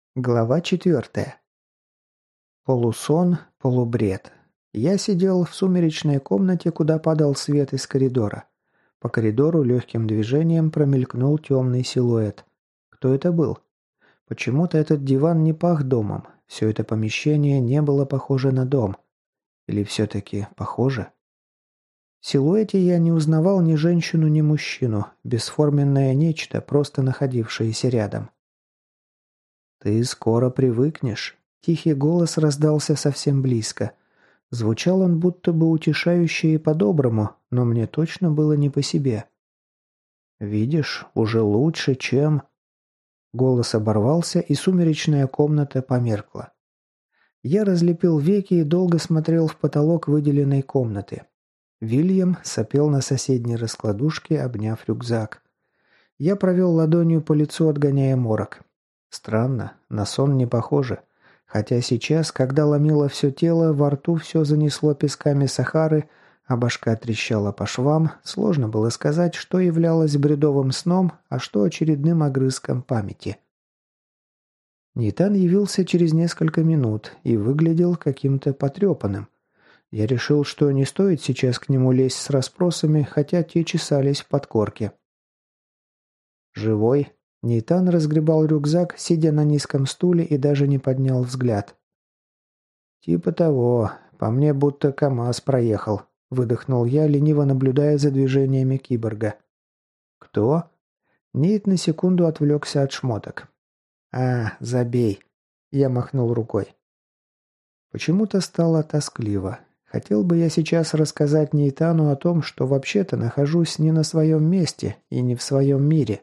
Глава 4. Полусон, полубред. Я сидел в сумеречной комнате, куда падал свет из коридора. По коридору легким движением промелькнул темный силуэт. Кто это был? Почему-то этот диван не пах домом. Все это помещение не было похоже на дом. Или все-таки похоже? В силуэте я не узнавал ни женщину, ни мужчину. Бесформенное нечто, просто находившееся рядом. «Ты скоро привыкнешь». Тихий голос раздался совсем близко. Звучал он будто бы утешающе и по-доброму, но мне точно было не по себе. «Видишь, уже лучше, чем...» Голос оборвался, и сумеречная комната померкла. Я разлепил веки и долго смотрел в потолок выделенной комнаты. Вильям сопел на соседней раскладушке, обняв рюкзак. Я провел ладонью по лицу, отгоняя морок. Странно, на сон не похоже. Хотя сейчас, когда ломило все тело, во рту все занесло песками Сахары, а башка трещала по швам, сложно было сказать, что являлось бредовым сном, а что очередным огрызком памяти. Нейтан явился через несколько минут и выглядел каким-то потрепанным. Я решил, что не стоит сейчас к нему лезть с расспросами, хотя те чесались в подкорке. «Живой?» Нейтан разгребал рюкзак, сидя на низком стуле, и даже не поднял взгляд. «Типа того. По мне будто КамАЗ проехал», — выдохнул я, лениво наблюдая за движениями киборга. «Кто?» Нейт на секунду отвлекся от шмоток. «А, забей», — я махнул рукой. Почему-то стало тоскливо. Хотел бы я сейчас рассказать Нейтану о том, что вообще-то нахожусь не на своем месте и не в своем мире.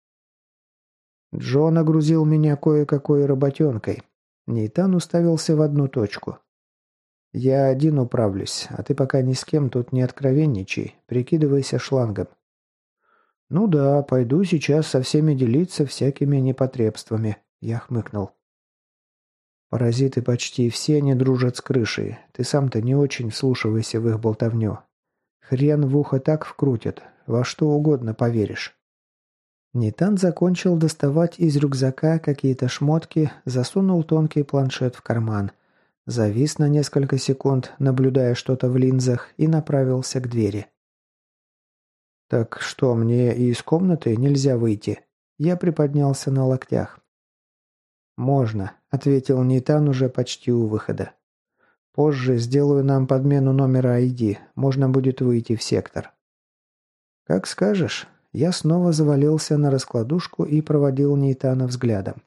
Джо нагрузил меня кое-какой работенкой. Нейтан уставился в одну точку. «Я один управлюсь, а ты пока ни с кем тут не откровенничай, прикидывайся шлангом». «Ну да, пойду сейчас со всеми делиться всякими непотребствами», — я хмыкнул. «Паразиты почти все не дружат с крышей, ты сам-то не очень вслушивайся в их болтовню. Хрен в ухо так вкрутят, во что угодно поверишь». Нейтан закончил доставать из рюкзака какие-то шмотки, засунул тонкий планшет в карман. Завис на несколько секунд, наблюдая что-то в линзах, и направился к двери. «Так что, мне и из комнаты нельзя выйти?» Я приподнялся на локтях. «Можно», — ответил Нейтан уже почти у выхода. «Позже сделаю нам подмену номера ID, можно будет выйти в сектор». «Как скажешь». Я снова завалился на раскладушку и проводил Нейтана взглядом.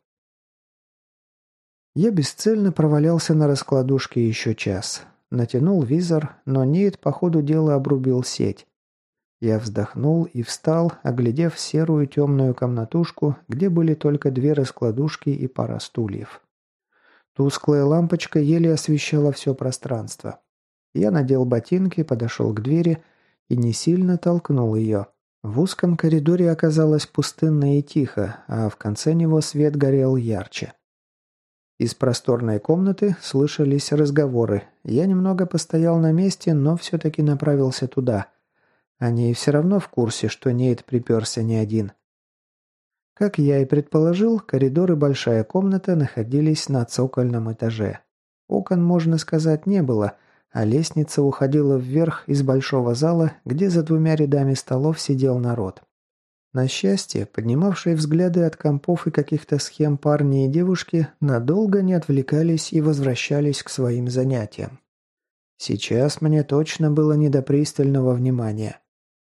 Я бесцельно провалялся на раскладушке еще час. Натянул визор, но Нейт по ходу дела обрубил сеть. Я вздохнул и встал, оглядев серую темную комнатушку, где были только две раскладушки и пара стульев. Тусклая лампочка еле освещала все пространство. Я надел ботинки, подошел к двери и не сильно толкнул ее. В узком коридоре оказалось пустынно и тихо, а в конце него свет горел ярче. Из просторной комнаты слышались разговоры. Я немного постоял на месте, но все-таки направился туда. Они все равно в курсе, что Нейт приперся не один. Как я и предположил, коридор и большая комната находились на цокольном этаже. Окон, можно сказать, не было, а лестница уходила вверх из большого зала, где за двумя рядами столов сидел народ. На счастье, поднимавшие взгляды от компов и каких-то схем парни и девушки надолго не отвлекались и возвращались к своим занятиям. Сейчас мне точно было не до пристального внимания.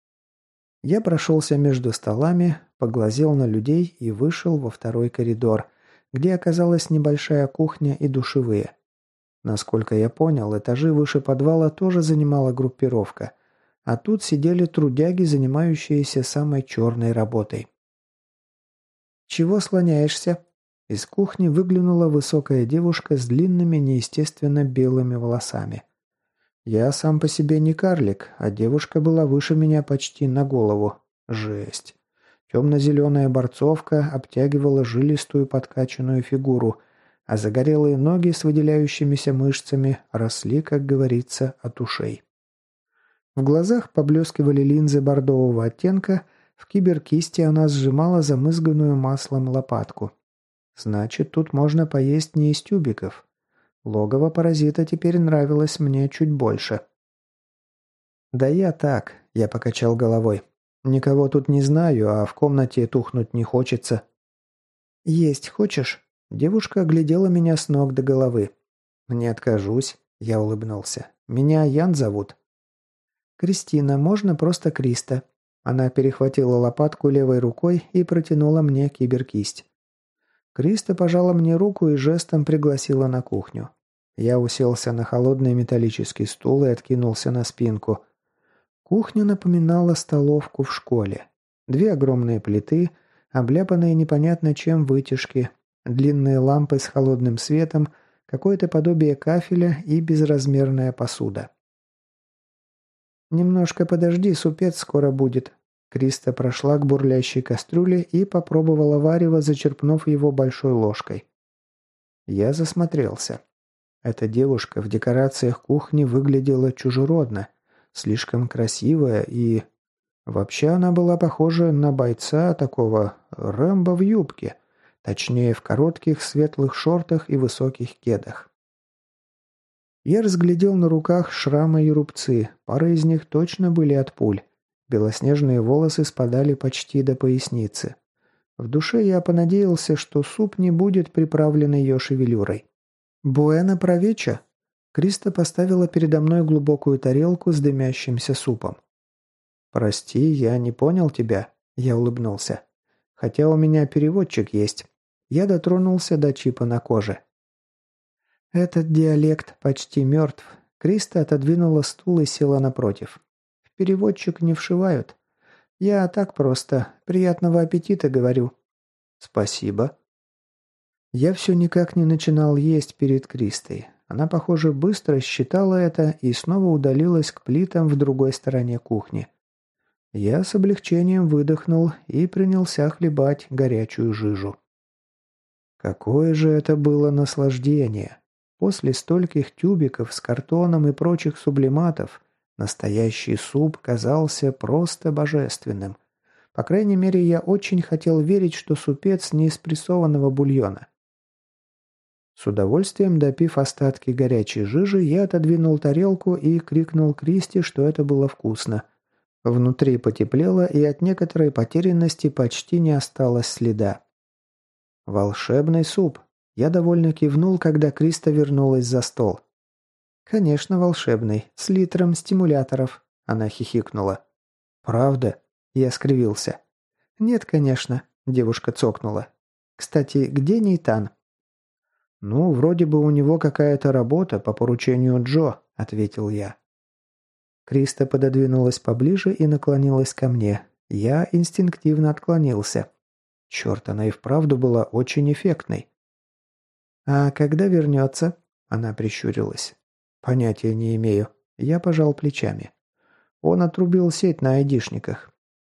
Я прошелся между столами, поглазел на людей и вышел во второй коридор, где оказалась небольшая кухня и душевые. Насколько я понял, этажи выше подвала тоже занимала группировка, а тут сидели трудяги, занимающиеся самой черной работой. «Чего слоняешься?» Из кухни выглянула высокая девушка с длинными, неестественно белыми волосами. Я сам по себе не карлик, а девушка была выше меня почти на голову. Жесть. Темно-зеленая борцовка обтягивала жилистую подкачанную фигуру, а загорелые ноги с выделяющимися мышцами росли, как говорится, от ушей. В глазах поблескивали линзы бордового оттенка, в киберкисти она сжимала замызганную маслом лопатку. Значит, тут можно поесть не из тюбиков. Логово паразита теперь нравилось мне чуть больше. «Да я так», – я покачал головой. «Никого тут не знаю, а в комнате тухнуть не хочется». «Есть хочешь?» Девушка оглядела меня с ног до головы. «Не откажусь», – я улыбнулся. «Меня Ян зовут». «Кристина, можно просто Криста?» Она перехватила лопатку левой рукой и протянула мне киберкисть. Криста пожала мне руку и жестом пригласила на кухню. Я уселся на холодный металлический стул и откинулся на спинку. Кухня напоминала столовку в школе. 2 огромные плиты, обляпанные непонятно чем вытяжки, длинные лампы с холодным светом, какое-то подобие кафеля и безразмерная посуда. «Немножко подожди, супец скоро будет». Криста прошла к бурлящей кастрюле и попробовала варево, зачерпнув его большой ложкой. Я засмотрелся. Эта девушка в декорациях кухни выглядела чужеродно, слишком красивая и... Вообще она была похожа на бойца такого Рэмбо в юбке, точнее в коротких светлых шортах и высоких кедах. Я разглядел на руках шрамы и рубцы, пара из них точно были от пуль. Белоснежные волосы спадали почти до поясницы. В душе я понадеялся, что суп не будет приправлен ее шевелюрой. «Буэна провеча?» Криста поставила передо мной глубокую тарелку с дымящимся супом. «Прости, я не понял тебя», — я улыбнулся. «Хотя у меня переводчик есть». Я дотронулся до чипа на коже. «Этот диалект почти мертв». Криста отодвинула стул и села напротив. «В переводчик не вшивают. Я так просто. Приятного аппетита, говорю». «Спасибо». Я все никак не начинал есть перед Кристой. Она, похоже, быстро считала это и снова удалилась к плитам в другой стороне кухни. Я с облегчением выдохнул и принялся хлебать горячую жижу. Какое же это было наслаждение! После стольких тюбиков с картоном и прочих сублиматов настоящий суп казался просто божественным. По крайней мере, я очень хотел верить, что супец не из прессованного бульона. С удовольствием допив остатки горячей жижи, я отодвинул тарелку и крикнул Кристи, что это было вкусно. Внутри потеплело, и от некоторой потерянности почти не осталось следа. «Волшебный суп!» Я довольно кивнул, когда Криста вернулась за стол. «Конечно, волшебный, с литром стимуляторов», — она хихикнула. «Правда?» — я скривился. «Нет, конечно», — девушка цокнула. «Кстати, где Нейтан?» «Ну, вроде бы у него какая-то работа по поручению Джо», — ответил я. Криста пододвинулась поближе и наклонилась ко мне. Я инстинктивно отклонился. Черт, она и вправду была очень эффектной. «А когда вернется?» – она прищурилась. «Понятия не имею». Я пожал плечами. Он отрубил сеть на айдишниках.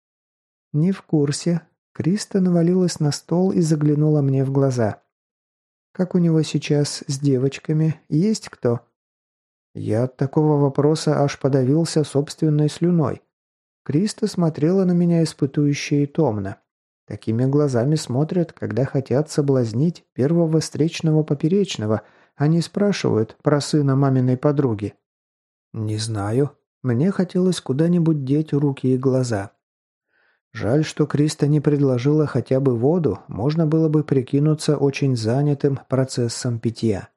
«Не в курсе». Криста навалилась на стол и заглянула мне в глаза. «Как у него сейчас с девочками? Есть кто?» Я от такого вопроса аж подавился собственной слюной. Криста смотрела на меня испытующе и томно. Такими глазами смотрят, когда хотят соблазнить первого встречного поперечного, а не спрашивают про сына маминой подруги. Не знаю. Мне хотелось куда-нибудь деть руки и глаза. Жаль, что Криста не предложила хотя бы воду, можно было бы прикинуться очень занятым процессом питья.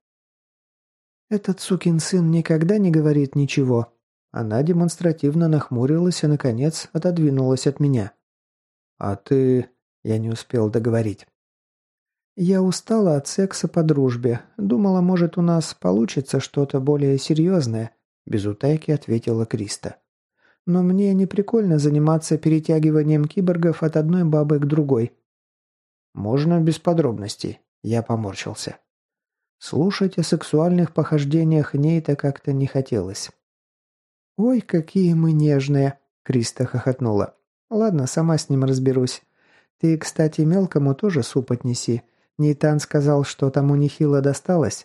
«Этот сукин сын никогда не говорит ничего». Она демонстративно нахмурилась и, наконец, отодвинулась от меня. «А ты...» Я не успел договорить. «Я устала от секса по дружбе. Думала, может, у нас получится что-то более серьезное», – без утайки ответила Криста. «Но мне не прикольно заниматься перетягиванием киборгов от одной бабы к другой». «Можно без подробностей?» – я поморщился. Слушать о сексуальных похождениях Нейта как-то не хотелось. «Ой, какие мы нежные!» – Криста хохотнула. «Ладно, сама с ним разберусь. Ты, кстати, мелкому тоже суп отнеси. Нейтан сказал, что тому нехило досталось».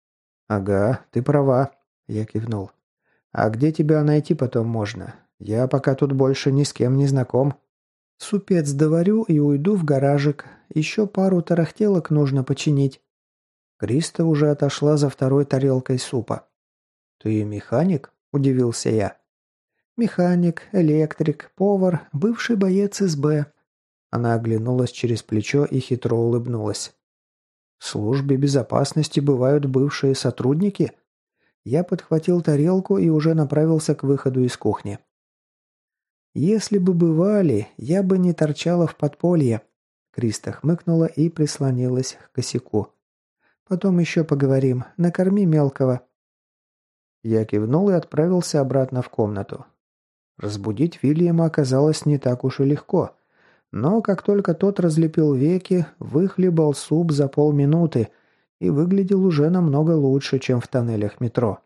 «Ага, ты права», – я кивнул. «А где тебя найти потом можно? Я пока тут больше ни с кем не знаком». «Супец доварю и уйду в гаражик. Еще пару тарахтелок нужно починить». Криста уже отошла за второй тарелкой супа. «Ты механик?» – удивился я. «Механик, электрик, повар, бывший боец СБ». Она оглянулась через плечо и хитро улыбнулась. «В службе безопасности бывают бывшие сотрудники?» Я подхватил тарелку и уже направился к выходу из кухни. «Если бы бывали, я бы не торчала в подполье». Криста хмыкнула и прислонилась к косяку. «Потом еще поговорим. Накорми мелкого». Я кивнул и отправился обратно в комнату. Разбудить Вильяма оказалось не так уж и легко. Но как только тот разлепил веки, выхлебал суп за полминуты и выглядел уже намного лучше, чем в тоннелях метро.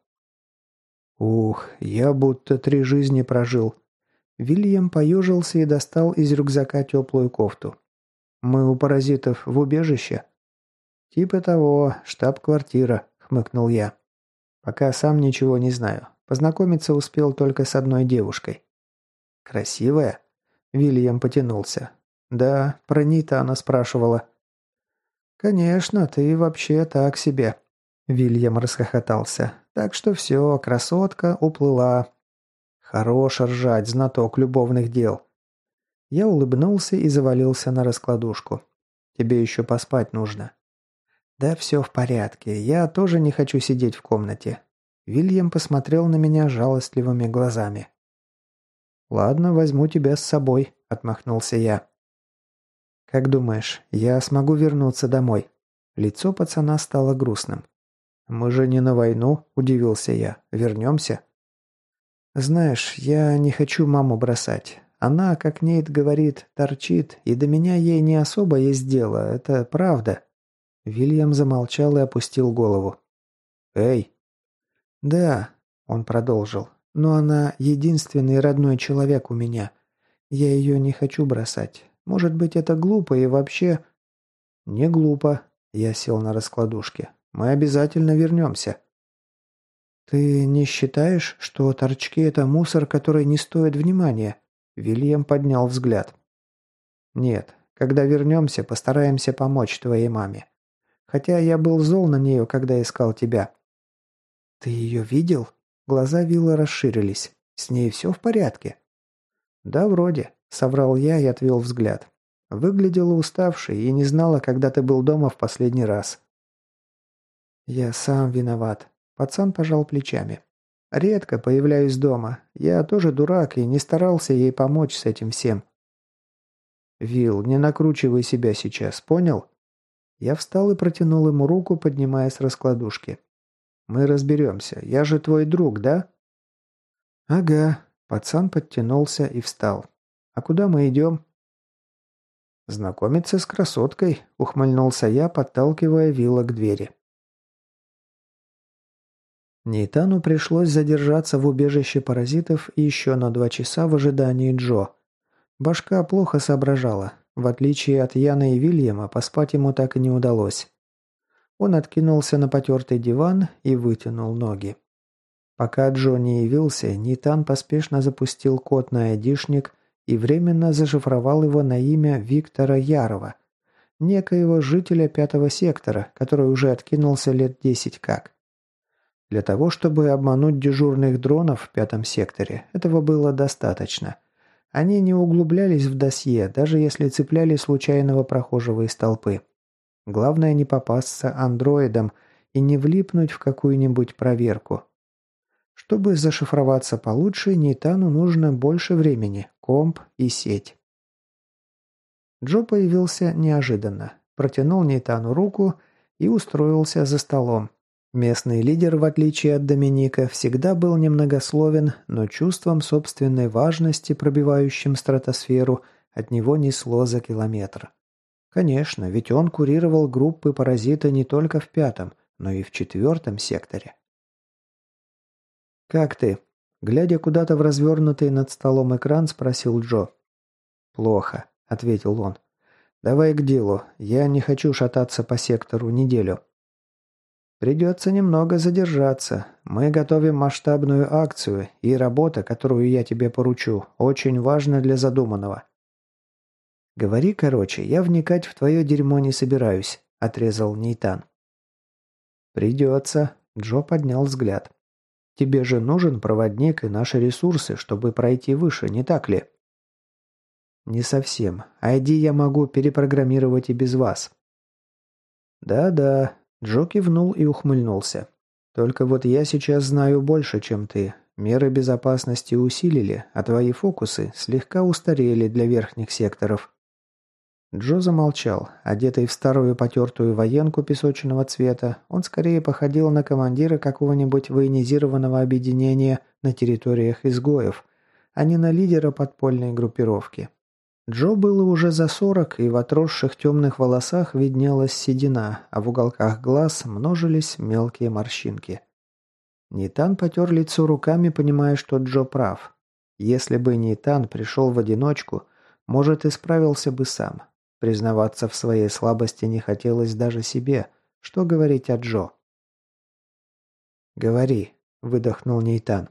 Ух, я будто 3 жизни прожил. Вильям поежился и достал из рюкзака теплую кофту. «Мы у паразитов в убежище?» «Типа того, штаб-квартира», — хмыкнул я. «Пока сам ничего не знаю. Познакомиться успел только с одной девушкой». «Красивая?» Вильям потянулся. «Да, про Нитана спрашивала». «Конечно, ты вообще так себе». Вильям расхохотался. «Так что все, красотка уплыла». «Хорош ржать, знаток любовных дел». Я улыбнулся и завалился на раскладушку. «Тебе еще поспать нужно». «Да все в порядке. Я тоже не хочу сидеть в комнате». Вильям посмотрел на меня жалостливыми глазами. «Ладно, возьму тебя с собой», — отмахнулся я. «Как думаешь, я смогу вернуться домой?» Лицо пацана стало грустным. «Мы же не на войну», — удивился я. «Вернемся?» «Знаешь, я не хочу маму бросать. Она, как Нейт говорит, торчит, и до меня ей не особо есть дело, это правда». Вильям замолчал и опустил голову. «Эй!» «Да», — он продолжил, — «но она единственный родной человек у меня. Я ее не хочу бросать. Может быть, это глупо и вообще...» «Не глупо», — я сел на раскладушке. «Мы обязательно вернемся». «Ты не считаешь, что торчки — это мусор, который не стоит внимания?» Вильям поднял взгляд. «Нет, когда вернемся, постараемся помочь твоей маме. Хотя я был зол на нее, когда искал тебя». «Ты ее видел?» Глаза Вилла расширились. «С ней все в порядке?» «Да, вроде», — соврал я и отвел взгляд. Выглядела уставшей и не знала, когда ты был дома в последний раз. «Я сам виноват», — пацан пожал плечами. «Редко появляюсь дома. Я тоже дурак и не старался ей помочь с этим всем». «Вилл, не накручивай себя сейчас, понял?» Я встал и протянул ему руку, поднимая с раскладушки. «Мы разберемся. Я же твой друг, да?» «Ага». Пацан подтянулся и встал. «А куда мы идем?» «Знакомиться с красоткой», — ухмыльнулся я, подталкивая Вилла к двери. Нейтану пришлось задержаться в убежище паразитов еще на 2 часа в ожидании Джо. Башка плохо соображала. В отличие от Яны и Вильяма, поспать ему так и не удалось. Он откинулся на потертый диван и вытянул ноги. Пока Джо не явился, Нейтан поспешно запустил код на айдишник и временно зашифровал его на имя Виктора Ярова, некоего жителя 5-го сектора, который уже откинулся лет 10 как. Для того, чтобы обмануть дежурных дронов в 5-м секторе, этого было достаточно. Они не углублялись в досье, даже если цепляли случайного прохожего из толпы. Главное не попасться андроидом и не влипнуть в какую-нибудь проверку. Чтобы зашифроваться получше, Нейтану нужно больше времени, комп и сеть. Джо появился неожиданно, протянул Нейтану руку и устроился за столом. Местный лидер, в отличие от Доминика, всегда был немногословен, но чувством собственной важности, пробивающим стратосферу, от него несло за километр. Конечно, ведь он курировал группы паразита не только в 5-м, но и в 4-м секторе. «Как ты?» Глядя куда-то в развернутый над столом экран, спросил Джо. «Плохо», — ответил он. «Давай к делу. Я не хочу шататься по сектору неделю». «Придется немного задержаться. Мы готовим масштабную акцию, и работа, которую я тебе поручу, очень важна для задуманного». «Говори короче, я вникать в твое дерьмо не собираюсь», – отрезал Нейтан. «Придется», – Джо поднял взгляд. «Тебе же нужен проводник и наши ресурсы, чтобы пройти выше, не так ли?» «Не совсем. ID я могу перепрограммировать и без вас». «Да-да», – Джо кивнул и ухмыльнулся. «Только вот я сейчас знаю больше, чем ты. Меры безопасности усилили, а твои фокусы слегка устарели для верхних секторов». Джо замолчал. Одетый в старую потертую военку песочного цвета, он скорее походил на командира какого-нибудь военизированного объединения на территориях изгоев, а не на лидера подпольной группировки. Джо было уже за 40, и в отросших темных волосах виднелась седина, а в уголках глаз множились мелкие морщинки. Нейтан потер лицо руками, понимая, что Джо прав. Если бы Нейтан пришел в одиночку, может, и справился бы сам. Признаваться в своей слабости не хотелось даже себе. Что говорить о Джо? «Говори», – выдохнул Нейтан.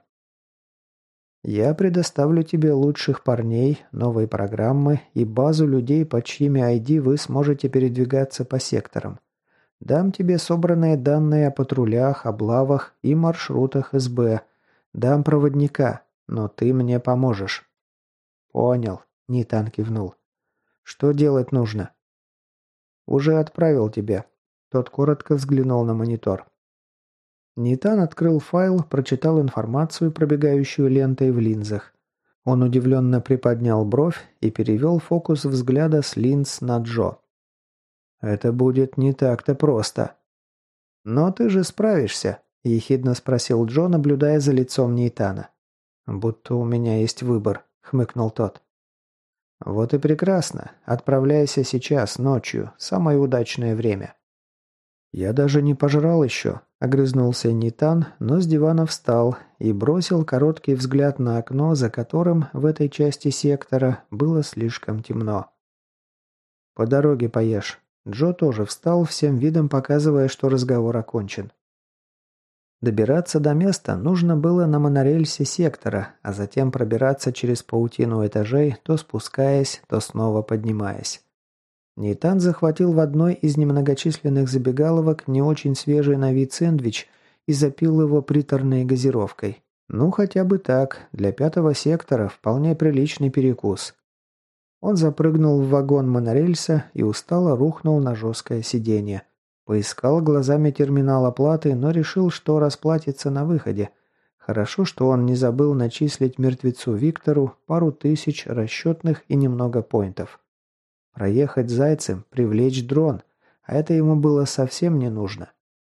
«Я предоставлю тебе лучших парней, новые программы и базу людей, под чьими ID вы сможете передвигаться по секторам. Дам тебе собранные данные о патрулях, облавах и маршрутах СБ. Дам проводника, но ты мне поможешь». «Понял», – Нейтан кивнул. «Что делать нужно?» «Уже отправил тебя». Тот коротко взглянул на монитор. Нейтан открыл файл, прочитал информацию, пробегающую лентой в линзах. Он удивленно приподнял бровь и перевел фокус взгляда с линз на Джо. «Это будет не так-то просто». «Но ты же справишься», – ехидно спросил Джо, наблюдая за лицом Нейтана. «Будто у меня есть выбор», – хмыкнул тот. «Вот и прекрасно. Отправляйся сейчас, ночью. Самое удачное время». «Я даже не пожрал еще», – огрызнулся Нейтан, но с дивана встал и бросил короткий взгляд на окно, за которым в этой части сектора было слишком темно. «По дороге поешь». Джо тоже встал, всем видом показывая, что разговор окончен. Добираться до места нужно было на монорельсе сектора, а затем пробираться через паутину этажей, то спускаясь, то снова поднимаясь. Нейтан захватил в одной из немногочисленных забегаловок не очень свежий на вид сэндвич и запил его приторной газировкой. Ну, хотя бы так, для 5-го сектора вполне приличный перекус. Он запрыгнул в вагон монорельса и устало рухнул на жесткое сиденье. Поискал глазами терминал оплаты, но решил, что расплатится на выходе. Хорошо, что он не забыл начислить мертвецу Виктору пару тысяч расчетных и немного поинтов. Проехать зайцем, привлечь дрон, а это ему было совсем не нужно.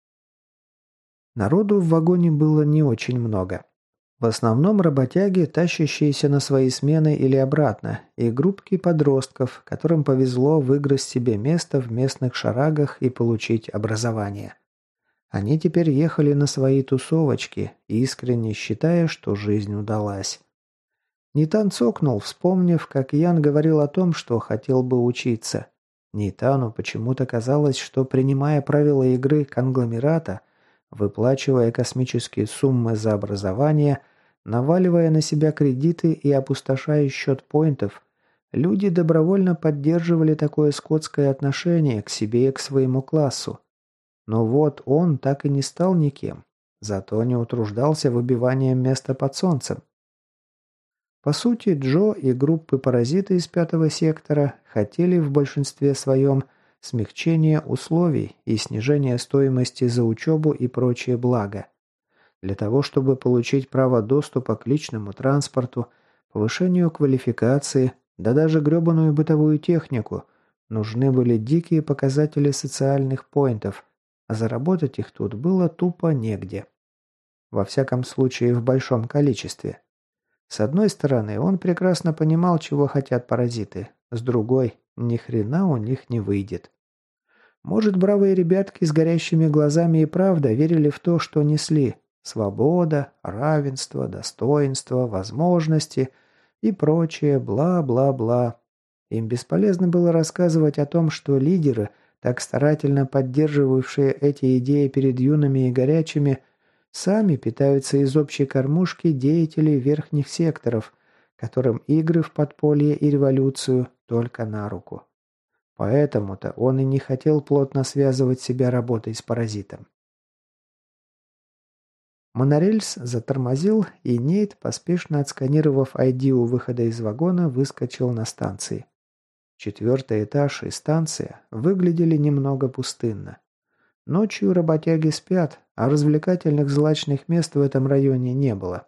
Народу в вагоне было не очень много. В основном работяги, тащащиеся на свои смены или обратно, и группки подростков, которым повезло выиграть себе место в местных шарагах и получить образование. Они теперь ехали на свои тусовочки, искренне считая, что жизнь удалась. Нейтан цокнул, вспомнив, как Ян говорил о том, что хотел бы учиться. Нейтану почему-то казалось, что, принимая правила игры конгломерата, выплачивая космические суммы за образование, наваливая на себя кредиты и опустошая счет поинтов, люди добровольно поддерживали такое скотское отношение к себе и к своему классу. Но вот он так и не стал никем, зато не утруждался выбиванием места под солнцем. По сути, Джо и группы паразиты из 5-го сектора хотели в большинстве своем смягчения условий и снижения стоимости за учебу и прочие блага. Для того, чтобы получить право доступа к личному транспорту, повышению квалификации, да даже гребаную бытовую технику, нужны были дикие показатели социальных поинтов, а заработать их тут было тупо негде. Во всяком случае, в большом количестве. С одной стороны, он прекрасно понимал, чего хотят паразиты, с другой, ни хрена у них не выйдет. Может, бравые ребятки с горящими глазами и правда верили в то, что несли. Свобода, равенство, достоинство, возможности и прочее бла-бла-бла. Им бесполезно было рассказывать о том, что лидеры, так старательно поддерживавшие эти идеи перед юными и горячими, сами питаются из общей кормушки деятелей верхних секторов, которым игры в подполье и революцию только на руку. Поэтому-то он и не хотел плотно связывать себя работой с паразитом. Монорельс затормозил, и Нейт, поспешно отсканировав ID у выхода из вагона, выскочил на станции. 4-й этаж и станция выглядели немного пустынно. Ночью работяги спят, а развлекательных злачных мест в этом районе не было.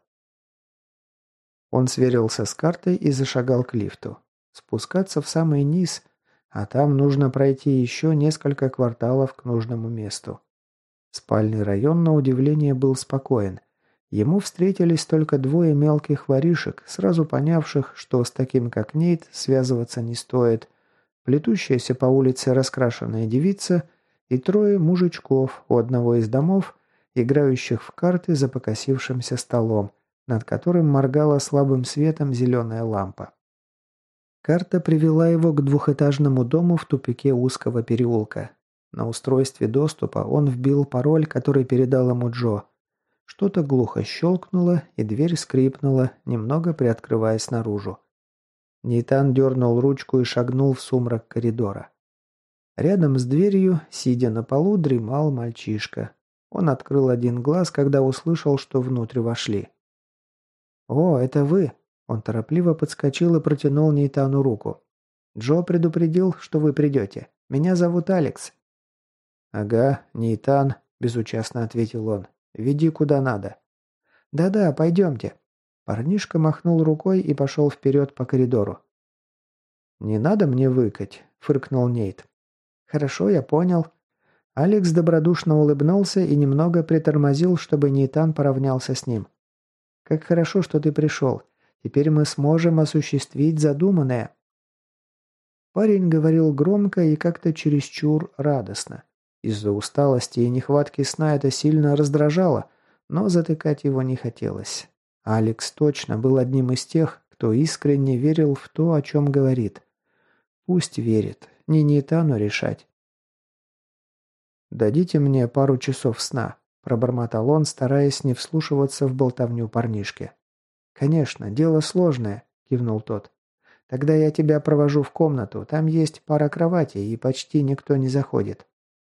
Он сверился с картой и зашагал к лифту. Спускаться в самый низ, а там нужно пройти еще несколько кварталов к нужному месту. Спальный район, на удивление, был спокоен. Ему встретились только двое мелких воришек, сразу понявших, что с таким, как Нейт, связываться не стоит, плетущаяся по улице раскрашенная девица и трое мужичков у одного из домов, играющих в карты за покосившимся столом, над которым моргала слабым светом зеленая лампа. Карта привела его к двухэтажному дому в тупике узкого переулка. На устройстве доступа он вбил пароль, который передал ему Джо. Что-то глухо щелкнуло, и дверь скрипнула, немного приоткрываясь наружу. Нейтан дернул ручку и шагнул в сумрак коридора. Рядом с дверью, сидя на полу, дремал мальчишка. Он открыл один глаз, когда услышал, что внутрь вошли. «О, это вы!» Он торопливо подскочил и протянул Нейтану руку. «Джо предупредил, что вы придете. Меня зовут Алекс». «Ага, Нейтан», – безучастно ответил он. «Веди куда надо». «Да-да, пойдемте». Парнишка махнул рукой и пошел вперед по коридору. «Не надо мне выкать», – фыркнул Нейт. «Хорошо, я понял». Алекс добродушно улыбнулся и немного притормозил, чтобы Нейтан поравнялся с ним. «Как хорошо, что ты пришел. Теперь мы сможем осуществить задуманное». Парень говорил громко и как-то чересчур радостно. Из-за усталости и нехватки сна это сильно раздражало, но затыкать его не хотелось. Алекс точно был одним из тех, кто искренне верил в то, о чем говорит. Пусть верит, не Нейтану решать. «Дадите мне пару часов сна», – пробормотал он, стараясь не вслушиваться в болтовню парнишки. «Конечно, дело сложное», – кивнул тот. «Тогда я тебя провожу в комнату, там есть пара кроватей и почти никто не заходит».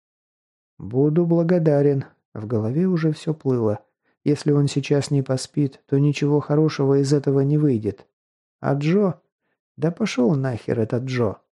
«Буду благодарен». В голове уже все плыло. Если он сейчас не поспит, то ничего хорошего из этого не выйдет. А Джо? Да пошел нахер этот Джо.